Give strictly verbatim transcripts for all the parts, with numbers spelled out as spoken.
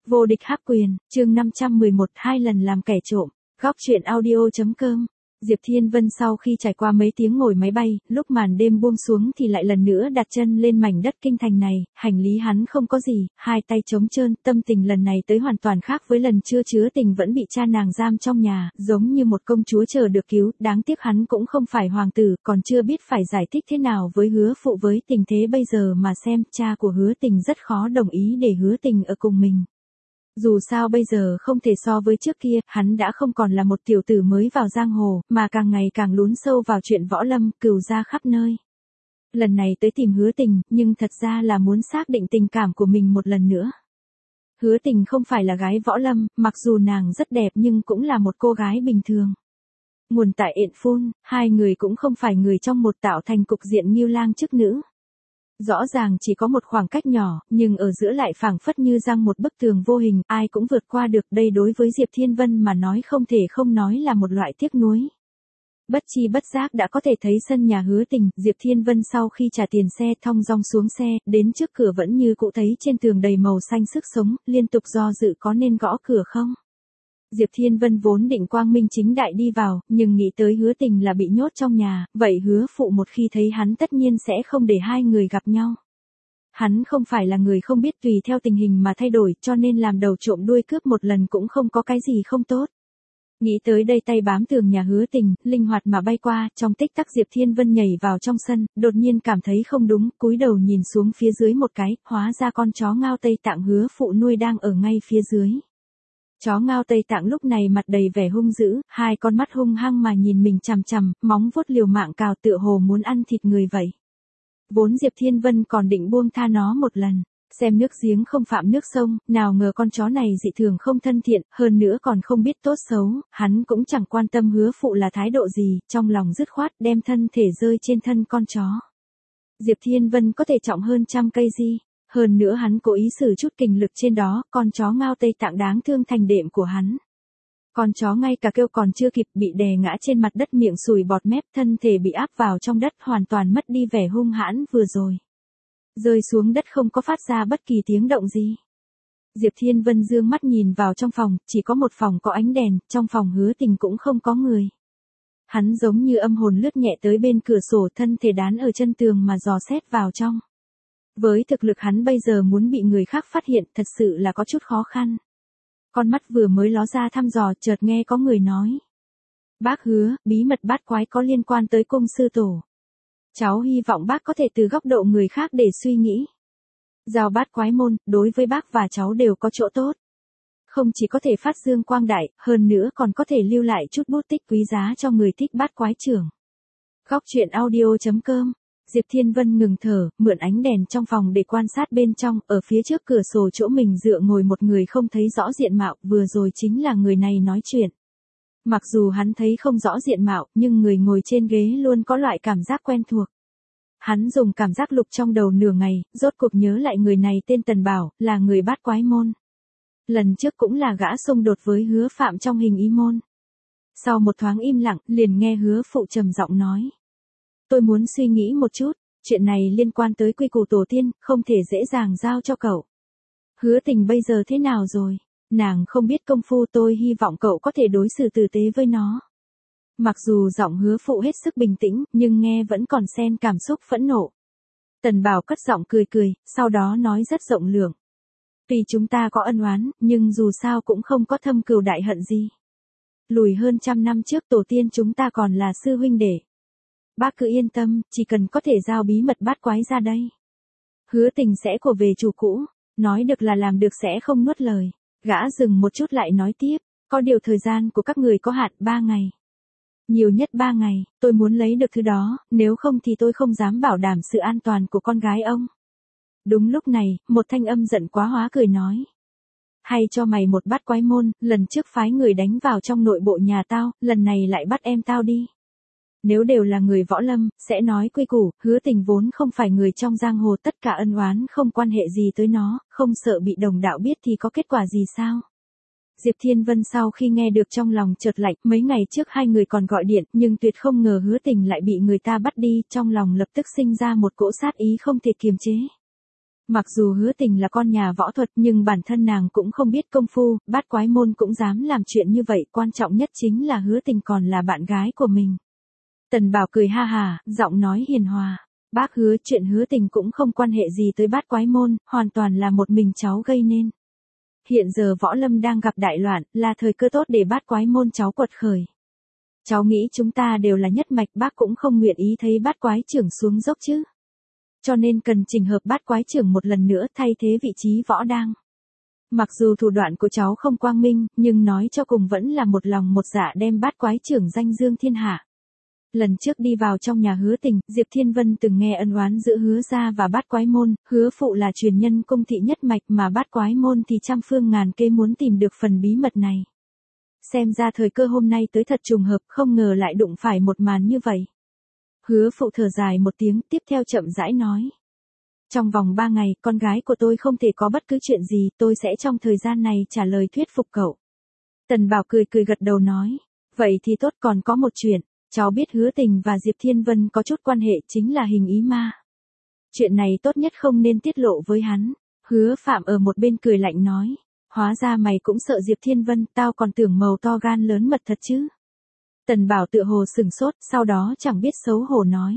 Vô địch hắc quyền, chương năm trăm mười một hai lần làm kẻ trộm, góc truyện audio.com. Diệp Thiên Vân sau khi trải qua mấy tiếng ngồi máy bay, lúc màn đêm buông xuống thì lại lần nữa đặt chân lên mảnh đất kinh thành này, hành lý hắn không có gì, hai tay trống trơn, tâm tình lần này tới hoàn toàn khác với lần chưa chứa tình vẫn bị cha nàng giam trong nhà, giống như một công chúa chờ được cứu, đáng tiếc hắn cũng không phải hoàng tử, còn chưa biết phải giải thích thế nào với Hứa Phụ với tình thế bây giờ mà xem, cha của Hứa Tình rất khó đồng ý để Hứa Tình ở cùng mình. Dù sao bây giờ không thể so với trước kia, hắn đã không còn là một tiểu tử mới vào giang hồ, mà càng ngày càng lún sâu vào chuyện võ lâm, cừu gia khắp nơi. Lần này tới tìm Hứa Tình, nhưng thật ra là muốn xác định tình cảm của mình một lần nữa. Hứa Tình không phải là gái võ lâm, mặc dù nàng rất đẹp nhưng cũng là một cô gái bình thường. Nguồn tại Yện Phun, hai người cũng không phải người trong một tạo thành cục diện Ngưu Lang chức nữ. Rõ ràng chỉ có một khoảng cách nhỏ, nhưng ở giữa lại phảng phất như giăng một bức tường vô hình, ai cũng vượt qua được, đây đối với Diệp Thiên Vân mà nói không thể không nói là một loại tiếc nuối. Bất chi bất giác đã có thể thấy sân nhà Hứa Tình, Diệp Thiên Vân sau khi trả tiền xe thong dong xuống xe, đến trước cửa vẫn như cũ thấy trên tường đầy màu xanh sức sống, liên tục do dự có nên gõ cửa không. Diệp Thiên Vân vốn định quang minh chính đại đi vào, nhưng nghĩ tới Hứa Tình là bị nhốt trong nhà, vậy Hứa Phụ một khi thấy hắn tất nhiên sẽ không để hai người gặp nhau. Hắn không phải là người không biết tùy theo tình hình mà thay đổi, cho nên làm đầu trộm đuôi cướp một lần cũng không có cái gì không tốt. Nghĩ tới đây tay bám tường nhà Hứa Tình, linh hoạt mà bay qua, trong tích tắc Diệp Thiên Vân nhảy vào trong sân, đột nhiên cảm thấy không đúng, cúi đầu nhìn xuống phía dưới một cái, hóa ra con chó Ngao Tây Tạng Hứa Phụ nuôi đang ở ngay phía dưới. Chó Ngao Tây Tạng lúc này mặt đầy vẻ hung dữ, hai con mắt hung hăng mà nhìn mình chằm chằm, móng vuốt liều mạng cào tựa hồ muốn ăn thịt người vậy. Vốn Diệp Thiên Vân còn định buông tha nó một lần, xem nước giếng không phạm nước sông, nào ngờ con chó này dị thường không thân thiện, hơn nữa còn không biết tốt xấu, hắn cũng chẳng quan tâm Hứa Phụ là thái độ gì, trong lòng dứt khoát đem thân thể rơi trên thân con chó. Diệp Thiên Vân có thể trọng hơn trăm cây di. Hơn nữa hắn cố ý sử chút kình lực trên đó, con chó Ngao Tây Tạng đáng thương thành đệm của hắn. Con chó ngay cả kêu còn chưa kịp bị đè ngã trên mặt đất, miệng sùi bọt mép, thân thể bị áp vào trong đất, hoàn toàn mất đi vẻ hung hãn vừa rồi. Rơi xuống đất không có phát ra bất kỳ tiếng động gì. Diệp Thiên Vân dương mắt nhìn vào trong phòng, chỉ có một phòng có ánh đèn, trong phòng Hứa Tình cũng không có người. Hắn giống như âm hồn lướt nhẹ tới bên cửa sổ, thân thể đán ở chân tường mà dò xét vào trong. Với thực lực hắn bây giờ muốn bị người khác phát hiện thật sự là có chút khó khăn. Con mắt vừa mới ló ra thăm dò, chợt nghe có người nói. Bác Hứa, bí mật bát quái có liên quan tới cung sư tổ. Cháu hy vọng bác có thể từ góc độ người khác để suy nghĩ. Giao bát quái môn, đối với bác và cháu đều có chỗ tốt. Không chỉ có thể phát dương quang đại, hơn nữa còn có thể lưu lại chút bút tích quý giá cho người thích bát quái trưởng. Góc truyện audio.com. Diệp Thiên Vân ngừng thở, mượn ánh đèn trong phòng để quan sát bên trong, ở phía trước cửa sổ chỗ mình dựa ngồi một người không thấy rõ diện mạo, vừa rồi chính là người này nói chuyện. Mặc dù hắn thấy không rõ diện mạo, nhưng người ngồi trên ghế luôn có loại cảm giác quen thuộc. Hắn dùng cảm giác lục trong đầu nửa ngày, rốt cuộc nhớ lại người này tên Tần Bảo, là người bát quái môn. Lần trước cũng là gã xung đột với Hứa Phạm trong hình ý môn. Sau một thoáng im lặng, liền nghe Hứa Phụ trầm giọng nói. Tôi muốn suy nghĩ một chút, chuyện này liên quan tới quy củ tổ tiên, không thể dễ dàng giao cho cậu. Hứa Tình bây giờ thế nào rồi? Nàng không biết công phu, tôi hy vọng cậu có thể đối xử tử tế với nó. Mặc dù giọng Hứa Phụ hết sức bình tĩnh, nhưng nghe vẫn còn xen cảm xúc phẫn nộ. Tần Bảo cất giọng cười cười, sau đó nói rất rộng lượng. Tuy chúng ta có ân oán, nhưng dù sao cũng không có thâm cừu đại hận gì. Lùi hơn trăm năm trước tổ tiên chúng ta còn là sư huynh đệ. Bác cứ yên tâm, chỉ cần có thể giao bí mật bát quái ra đây. Hứa Tình sẽ của về chủ cũ, nói được là làm được, sẽ không nuốt lời. Gã dừng một chút lại nói tiếp, có điều thời gian của các người có hạn, ba ngày. Nhiều nhất ba ngày, tôi muốn lấy được thứ đó, nếu không thì tôi không dám bảo đảm sự an toàn của con gái ông. Đúng lúc này, một thanh âm giận quá hóa cười nói. Hay cho mày một bát quái môn, lần trước phái người đánh vào trong nội bộ nhà tao, lần này lại bắt em tao đi. Nếu đều là người võ lâm, sẽ nói quy củ, Hứa Tình vốn không phải người trong giang hồ, tất cả ân oán không quan hệ gì tới nó, không sợ bị đồng đạo biết thì có kết quả gì sao? Diệp Thiên Vân sau khi nghe được trong lòng chợt lạnh, mấy ngày trước hai người còn gọi điện, nhưng tuyệt không ngờ Hứa Tình lại bị người ta bắt đi, trong lòng lập tức sinh ra một cỗ sát ý không thể kiềm chế. Mặc dù Hứa Tình là con nhà võ thuật nhưng bản thân nàng cũng không biết công phu, Bát Quái Môn cũng dám làm chuyện như vậy, quan trọng nhất chính là Hứa Tình còn là bạn gái của mình. Tần Bảo cười ha hà, giọng nói hiền hòa. Bác Hứa, chuyện Hứa Tình cũng không quan hệ gì tới Bát Quái Môn, hoàn toàn là một mình cháu gây nên. Hiện giờ võ lâm đang gặp đại loạn, là thời cơ tốt để Bát Quái Môn cháu quật khởi. Cháu nghĩ chúng ta đều là nhất mạch, bác cũng không nguyện ý thấy Bát Quái trưởng xuống dốc chứ. Cho nên cần chỉnh hợp Bát Quái trưởng một lần nữa thay thế vị trí võ đang. Mặc dù thủ đoạn của cháu không quang minh, nhưng nói cho cùng vẫn là một lòng một dạ đem Bát Quái trưởng danh dương thiên hạ. Lần trước đi vào trong nhà Hứa Tình, Diệp Thiên Vân từng nghe ân oán giữa Hứa gia và Bát Quái Môn, Hứa phụ là truyền nhân cung thị nhất mạch mà Bát Quái Môn thì trăm phương ngàn kế muốn tìm được phần bí mật này. Xem ra thời cơ hôm nay tới thật trùng hợp, không ngờ lại đụng phải một màn như vậy. Hứa phụ thở dài một tiếng, tiếp theo chậm rãi nói. Trong vòng ba ngày, con gái của tôi không thể có bất cứ chuyện gì, tôi sẽ trong thời gian này trả lời thuyết phục cậu. Tần Bảo cười cười gật đầu nói. Vậy thì tốt, còn có một chuyện. Cháu biết Hứa Tình và Diệp Thiên Vân có chút quan hệ, chính là hình ý ma. Chuyện này tốt nhất không nên tiết lộ với hắn. Hứa Phạm ở một bên cười lạnh nói. Hóa ra mày cũng sợ Diệp Thiên Vân, tao còn tưởng màu to gan lớn mật thật chứ. Tần Bảo tựa hồ sừng sốt, sau đó chẳng biết xấu hổ nói.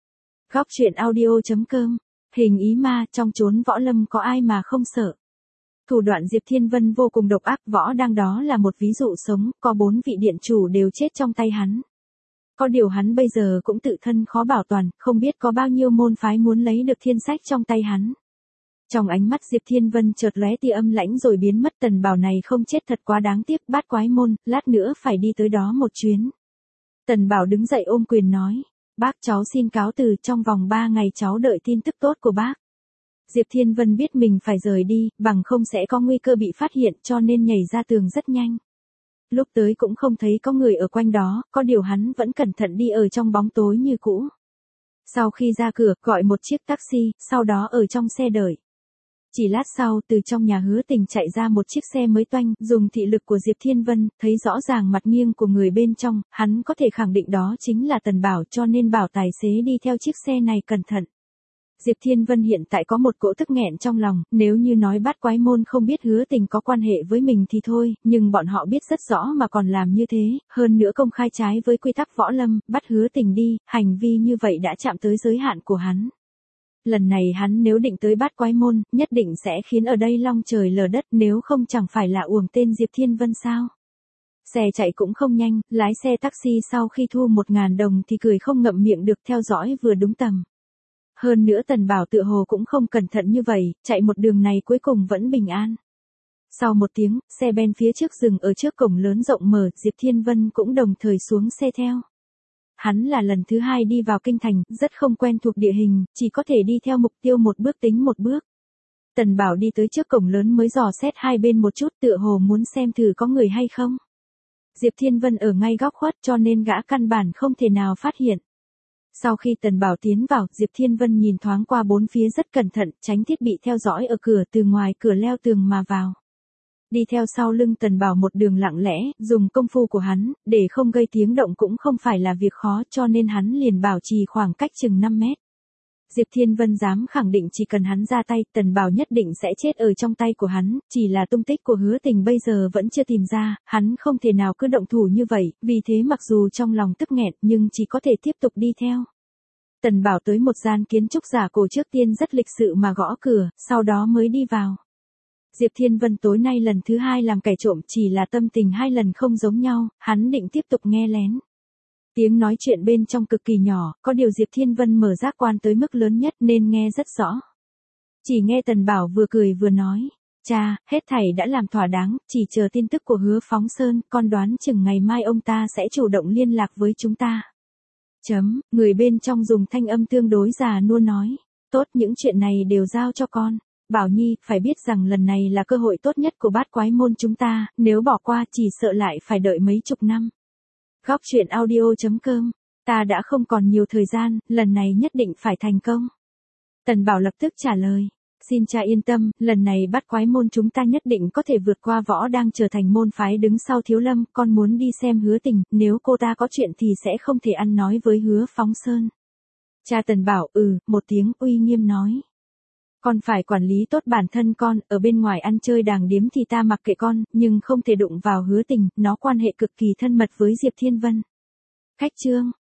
Góc truyện audio chấm com. Hình ý ma, trong chốn võ lâm có ai mà không sợ. Thủ đoạn Diệp Thiên Vân vô cùng độc ác, võ đang đó là một ví dụ sống, có bốn vị điện chủ đều chết trong tay hắn. Có điều hắn bây giờ cũng tự thân khó bảo toàn, không biết có bao nhiêu môn phái muốn lấy được thiên sách trong tay hắn. Trong ánh mắt Diệp Thiên Vân chợt lóe tia âm lãnh rồi biến mất. Tần Bảo này không chết thật quá đáng tiếc, Bát Quái Môn, lát nữa phải đi tới đó một chuyến. Tần Bảo đứng dậy ôm quyền nói. Bác, cháu xin cáo từ, trong vòng ba ngày cháu đợi tin tức tốt của bác. Diệp Thiên Vân biết mình phải rời đi, bằng không sẽ có nguy cơ bị phát hiện, cho nên nhảy ra tường rất nhanh. Lúc tới cũng không thấy có người ở quanh đó, có điều hắn vẫn cẩn thận đi ở trong bóng tối như cũ. Sau khi ra cửa, gọi một chiếc taxi, sau đó ở trong xe đợi. Chỉ lát sau, từ trong nhà Hứa Tình chạy ra một chiếc xe mới toanh, dùng thị lực của Diệp Thiên Vân, thấy rõ ràng mặt nghiêng của người bên trong, hắn có thể khẳng định đó chính là Tần Bảo, cho nên bảo tài xế đi theo chiếc xe này cẩn thận. Diệp Thiên Vân hiện tại có một cỗ tức nghẹn trong lòng, nếu như nói Bát Quái Môn không biết Hứa Tình có quan hệ với mình thì thôi, nhưng bọn họ biết rất rõ mà còn làm như thế, hơn nữa công khai trái với quy tắc võ lâm, bắt Hứa Tình đi, hành vi như vậy đã chạm tới giới hạn của hắn. Lần này hắn nếu định tới Bát Quái Môn, nhất định sẽ khiến ở đây long trời lở đất, nếu không chẳng phải là uổng tên Diệp Thiên Vân sao. Xe chạy cũng không nhanh, lái xe taxi sau khi thu một ngàn đồng thì cười không ngậm miệng được, theo dõi vừa đúng tầm. Hơn nữa Tần Bảo tựa hồ cũng không cẩn thận như vậy, chạy một đường này cuối cùng vẫn bình an. Sau một tiếng, xe ben phía trước dừng ở trước cổng lớn rộng mở, Diệp Thiên Vân cũng đồng thời xuống xe theo. Hắn là lần thứ hai đi vào kinh thành, rất không quen thuộc địa hình, chỉ có thể đi theo mục tiêu một bước tính một bước. Tần Bảo đi tới trước cổng lớn mới dò xét hai bên một chút, tựa hồ muốn xem thử có người hay không. Diệp Thiên Vân ở ngay góc khuất cho nên gã căn bản không thể nào phát hiện. Sau khi Tần Bảo tiến vào, Diệp Thiên Vân nhìn thoáng qua bốn phía rất cẩn thận, tránh thiết bị theo dõi ở cửa, từ ngoài cửa leo tường mà vào. Đi theo sau lưng Tần Bảo một đường lặng lẽ, dùng công phu của hắn, để không gây tiếng động cũng không phải là việc khó, cho nên hắn liền bảo trì khoảng cách chừng năm mét. Diệp Thiên Vân dám khẳng định chỉ cần hắn ra tay, Tần Bảo nhất định sẽ chết ở trong tay của hắn, chỉ là tung tích của Hứa Tình bây giờ vẫn chưa tìm ra, hắn không thể nào cứ động thủ như vậy, vì thế mặc dù trong lòng tức nghẹn nhưng chỉ có thể tiếp tục đi theo. Tần Bảo tới một gian kiến trúc giả cổ, trước tiên rất lịch sự mà gõ cửa, sau đó mới đi vào. Diệp Thiên Vân tối nay lần thứ hai làm kẻ trộm, chỉ là tâm tình hai lần không giống nhau, hắn định tiếp tục nghe lén. Tiếng nói chuyện bên trong cực kỳ nhỏ, có điều Diệp Thiên Vân mở giác quan tới mức lớn nhất nên nghe rất rõ. Chỉ nghe Tần Bảo vừa cười vừa nói, cha, hết thảy đã làm thỏa đáng, chỉ chờ tin tức của Hứa Phóng Sơn, con đoán chừng ngày mai ông ta sẽ chủ động liên lạc với chúng ta. Chấm, người bên trong dùng thanh âm tương đối già nua nói, tốt, những chuyện này đều giao cho con. Bảo Nhi, phải biết rằng lần này là cơ hội tốt nhất của Bát Quái Môn chúng ta, nếu bỏ qua chỉ sợ lại phải đợi mấy chục năm. Góc truyện audio chấm com, ta đã không còn nhiều thời gian, lần này nhất định phải thành công. Tần Bảo lập tức trả lời, xin cha yên tâm, lần này Bát Quái Môn chúng ta nhất định có thể vượt qua võ đang trở thành môn phái đứng sau Thiếu Lâm, con muốn đi xem Hứa Tình, nếu cô ta có chuyện thì sẽ không thể ăn nói với Hứa Phóng Sơn. Cha Tần Bảo ừ, một tiếng uy nghiêm nói. Con phải quản lý tốt bản thân con, ở bên ngoài ăn chơi đàng điếm thì ta mặc kệ con, nhưng không thể đụng vào Hứa Tình, nó quan hệ cực kỳ thân mật với Diệp Thiên Vân. Khách trương,